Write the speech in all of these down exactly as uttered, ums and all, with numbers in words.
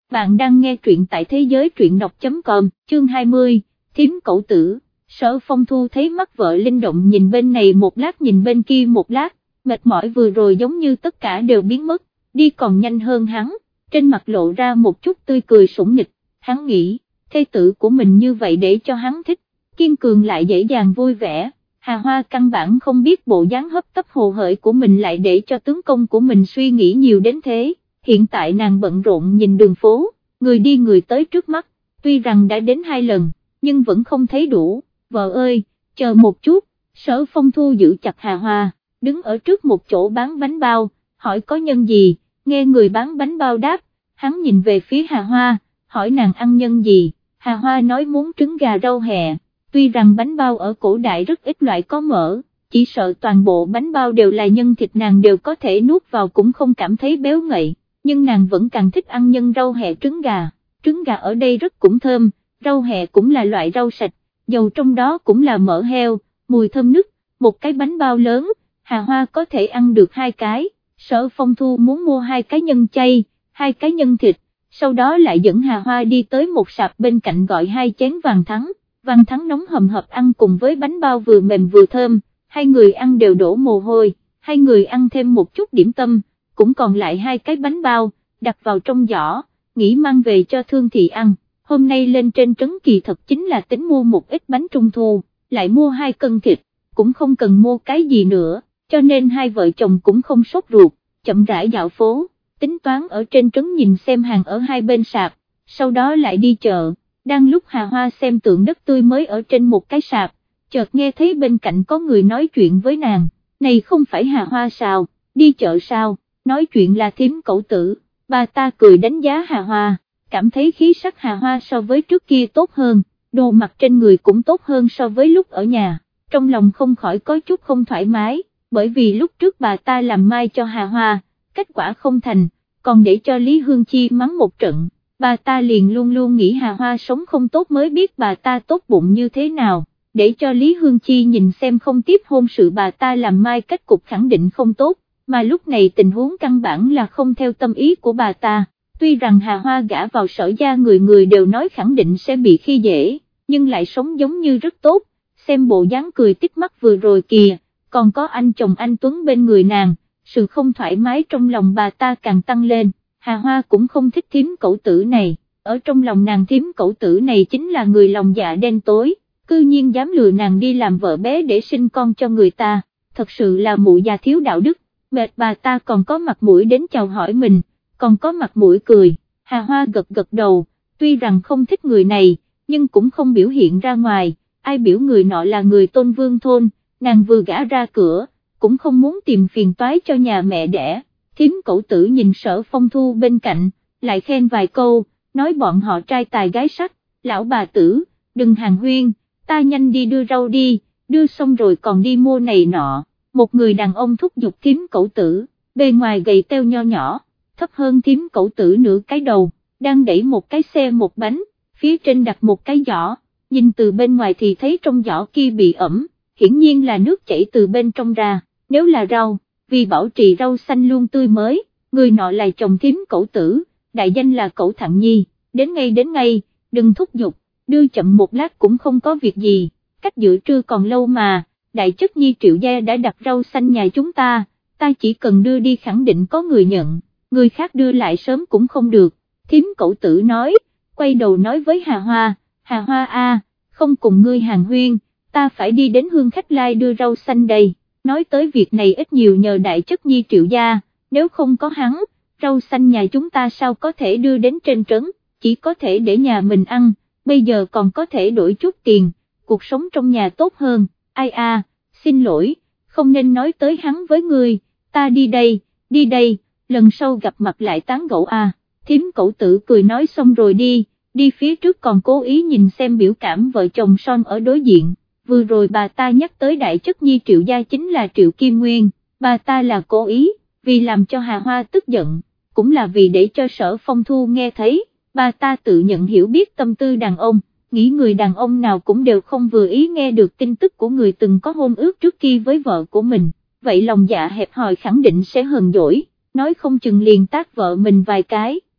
bạn đang nghe truyện tại thế giới truyện đọc chấm com, chương hai mươi, thím cẩu tử. Sở Phong Thu thấy mắt vợ linh động nhìn bên này một lát nhìn bên kia một lát, mệt mỏi vừa rồi giống như tất cả đều biến mất, đi còn nhanh hơn hắn, trên mặt lộ ra một chút tươi cười sủng nịch, hắn nghĩ, thê tử của mình như vậy để cho hắn thích, kiên cường lại dễ dàng vui vẻ. Hà Hoa căn bản không biết bộ dáng hấp tấp hồ hởi của mình lại để cho tướng công của mình suy nghĩ nhiều đến thế. Hiện tại nàng bận rộn nhìn đường phố, người đi người tới trước mắt, tuy rằng đã đến hai lần, nhưng vẫn không thấy đủ. Vợ ơi, chờ một chút. Sở Phong Thu giữ chặt Hà Hoa, đứng ở trước một chỗ bán bánh bao, hỏi có nhân gì, nghe người bán bánh bao đáp, hắn nhìn về phía Hà Hoa, hỏi nàng ăn nhân gì, Hà Hoa nói muốn trứng gà rau hẹ. Tuy rằng bánh bao ở cổ đại rất ít loại có mỡ, chỉ sợ toàn bộ bánh bao đều là nhân thịt nàng đều có thể nuốt vào cũng không cảm thấy béo ngậy, nhưng nàng vẫn càng thích ăn nhân rau hẹ trứng gà, trứng gà ở đây rất cũng thơm, rau hẹ cũng là loại rau sạch, dầu trong đó cũng là mỡ heo, mùi thơm nức, một cái bánh bao lớn, Hà Hoa có thể ăn được hai cái. Sở Phong Thu muốn mua hai cái nhân chay, hai cái nhân thịt, sau đó lại dẫn Hà Hoa đi tới một sạp bên cạnh gọi hai chén vàng thắng. Vàng thắng nóng hầm hập ăn cùng với bánh bao vừa mềm vừa thơm, hai người ăn đều đổ mồ hôi, hai người ăn thêm một chút điểm tâm, cũng còn lại hai cái bánh bao, đặt vào trong giỏ, nghĩ mang về cho Thương Thị ăn. Hôm nay lên trên trấn kỳ thật chính là tính mua một ít bánh trung thu, lại mua hai cân thịt, cũng không cần mua cái gì nữa, cho nên hai vợ chồng cũng không sốt ruột, chậm rãi dạo phố, tính toán ở trên trấn nhìn xem hàng ở hai bên sạp, sau đó lại đi chợ. Đang lúc Hà Hoa xem tượng đất tươi mới ở trên một cái sạp, chợt nghe thấy bên cạnh có người nói chuyện với nàng, này không phải Hà Hoa sao, đi chợ sao, nói chuyện là thím cẩu tử. Bà ta cười đánh giá Hà Hoa, cảm thấy khí sắc Hà Hoa so với trước kia tốt hơn, đồ mặc trên người cũng tốt hơn so với lúc ở nhà, trong lòng không khỏi có chút không thoải mái, bởi vì lúc trước bà ta làm mai cho Hà Hoa, kết quả không thành, còn để cho Lý Hương Chi mắng một trận. Bà ta liền luôn luôn nghĩ Hà Hoa sống không tốt mới biết bà ta tốt bụng như thế nào, để cho Lý Hương Chi nhìn xem không tiếp hôn sự bà ta làm mai kết cục khẳng định không tốt, mà lúc này tình huống căn bản là không theo tâm ý của bà ta. Tuy rằng Hà Hoa gả vào Sở gia người người đều nói khẳng định sẽ bị khi dễ, nhưng lại sống giống như rất tốt, xem bộ dáng cười tích mắt vừa rồi kìa, còn có anh chồng anh Tuấn bên người nàng, sự không thoải mái trong lòng bà ta càng tăng lên. Hà Hoa cũng không thích thím cẩu tử này, ở trong lòng nàng thím cẩu tử này chính là người lòng dạ đen tối, cư nhiên dám lừa nàng đi làm vợ bé để sinh con cho người ta, thật sự là mụ già thiếu đạo đức, mệt bà ta còn có mặt mũi đến chào hỏi mình, còn có mặt mũi cười. Hà Hoa gật gật đầu, tuy rằng không thích người này, nhưng cũng không biểu hiện ra ngoài, ai biểu người nọ là người Tôn Vương thôn, nàng vừa gả ra cửa, cũng không muốn tìm phiền toái cho nhà mẹ đẻ. Thím cẩu tử nhìn Sở Phong Thu bên cạnh, lại khen vài câu, nói bọn họ trai tài gái sắc, lão bà tử, đừng hàn huyên, ta nhanh đi đưa rau đi, đưa xong rồi còn đi mua này nọ. Một người đàn ông thúc giục thím cẩu tử, bề ngoài gầy teo nho nhỏ, thấp hơn thím cẩu tử nửa cái đầu, đang đẩy một cái xe một bánh, phía trên đặt một cái giỏ, nhìn từ bên ngoài thì thấy trong giỏ kia bị ẩm, hiển nhiên là nước chảy từ bên trong ra, nếu là rau, vì bảo trì rau xanh luôn tươi mới, người nọ là chồng thím cẩu tử, đại danh là Cẩu Thặng Nhi, đến ngay đến ngay, đừng thúc giục, đưa chậm một lát cũng không có việc gì, cách giữa trưa còn lâu mà, đại chất Nhi Triệu gia đã đặt rau xanh nhà chúng ta, ta chỉ cần đưa đi khẳng định có người nhận, người khác đưa lại sớm cũng không được. Thím cẩu tử nói, quay đầu nói với Hà Hoa, Hà Hoa a, không cùng ngươi hàng huyên, ta phải đi đến Hương Khách Lai đưa rau xanh đây. Nói tới việc này ít nhiều nhờ đại chất Nhi Triệu gia, nếu không có hắn, rau xanh nhà chúng ta sao có thể đưa đến trên trấn, chỉ có thể để nhà mình ăn, bây giờ còn có thể đổi chút tiền, cuộc sống trong nhà tốt hơn. Ai a, xin lỗi, không nên nói tới hắn với ngươi, ta đi đây, đi đây, lần sau gặp mặt lại tán gẫu a. Thím cẩu tử cười nói xong rồi đi, đi phía trước còn cố ý nhìn xem biểu cảm vợ chồng son ở đối diện. Vừa rồi bà ta nhắc tới đại chất Nhi Triệu gia chính là Triệu Kim Nguyên, bà ta là cố ý, vì làm cho Hà Hoa tức giận, cũng là vì để cho Sở Phong Thu nghe thấy, bà ta tự nhận hiểu biết tâm tư đàn ông, nghĩ người đàn ông nào cũng đều không vừa ý nghe được tin tức của người từng có hôn ước trước kia với vợ của mình, vậy lòng dạ hẹp hòi khẳng định sẽ hờn dỗi, nói không chừng liền tát vợ mình vài cái,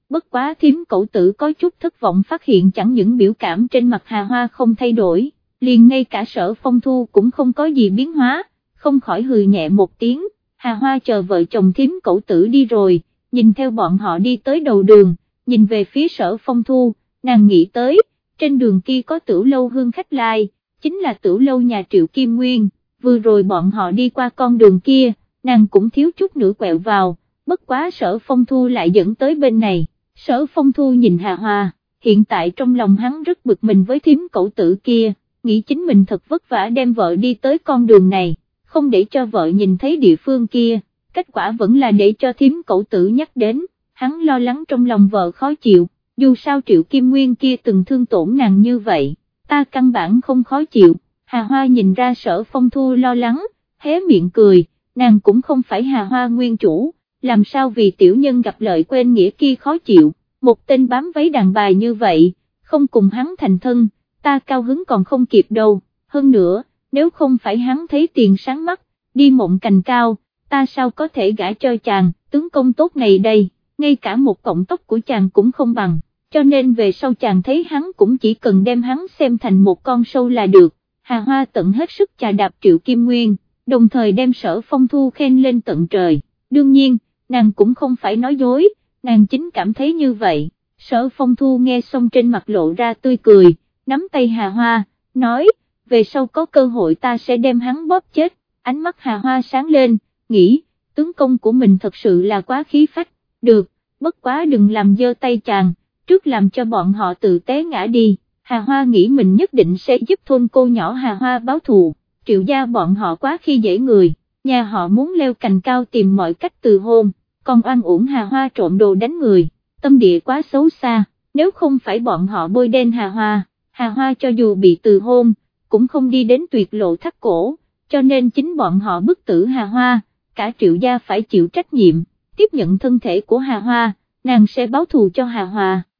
bất quá thím cậu tử có chút thất vọng phát hiện chẳng những biểu cảm trên mặt Hà Hoa không thay đổi, liền ngay cả Sở Phong Thu cũng không có gì biến hóa, không khỏi hừ nhẹ một tiếng. Hà Hoa chờ vợ chồng thím cậu tử đi rồi, nhìn theo bọn họ đi tới đầu đường, nhìn về phía Sở Phong Thu, nàng nghĩ tới, trên đường kia có Tửu Lâu Hương khách lai, chính là Tửu Lâu nhà Triệu Kim Nguyên, vừa rồi bọn họ đi qua con đường kia, nàng cũng thiếu chút nữa quẹo vào, bất quá Sở Phong Thu lại dẫn tới bên này. Sở Phong Thu nhìn Hà Hoa, hiện tại trong lòng hắn rất bực mình với thím cậu tử kia, nghĩ chính mình thật vất vả đem vợ đi tới con đường này, không để cho vợ nhìn thấy địa phương kia, kết quả vẫn là để cho thím cậu tử nhắc đến, hắn lo lắng trong lòng vợ khó chịu, dù sao Triệu Kim Nguyên kia từng thương tổn nàng như vậy, ta căn bản không khó chịu. Hà Hoa nhìn ra Sở Phong Thu lo lắng, hé miệng cười, nàng cũng không phải Hà Hoa nguyên chủ, làm sao vì tiểu nhân gặp lợi quên nghĩa kia khó chịu, một tên bám váy đàn bà như vậy, không cùng hắn thành thân, ta cao hứng còn không kịp đâu, hơn nữa, nếu không phải hắn thấy tiền sáng mắt, đi mộng cành cao, ta sao có thể gả cho chàng, tướng công tốt này đây, ngay cả một cọng tóc của chàng cũng không bằng, cho nên về sau chàng thấy hắn cũng chỉ cần đem hắn xem thành một con sâu là được. Hà Hoa tận hết sức chà đạp Triệu Kim Nguyên, đồng thời đem Sở Phong Thu khen lên tận trời, đương nhiên, nàng cũng không phải nói dối, nàng chính cảm thấy như vậy. Sở Phong Thu nghe xong trên mặt lộ ra tươi cười, nắm tay Hà Hoa, nói, về sau có cơ hội ta sẽ đem hắn bóp chết. Ánh mắt Hà Hoa sáng lên, nghĩ, tướng công của mình thật sự là quá khí phách, được, bất quá đừng làm dơ tay chàng, trước làm cho bọn họ tự té ngã đi. Hà Hoa nghĩ mình nhất định sẽ giúp thôn cô nhỏ Hà Hoa báo thù, Triệu gia bọn họ quá khi dễ người, nhà họ muốn leo cành cao tìm mọi cách từ hôn, còn oan uổng Hà Hoa trộm đồ đánh người, tâm địa quá xấu xa, nếu không phải bọn họ bôi đen Hà Hoa, Hà Hoa cho dù bị từ hôn, cũng không đi đến tuyệt lộ thắt cổ, cho nên chính bọn họ bức tử Hà Hoa, cả Triệu gia phải chịu trách nhiệm, tiếp nhận thân thể của Hà Hoa, nàng sẽ báo thù cho Hà Hoa.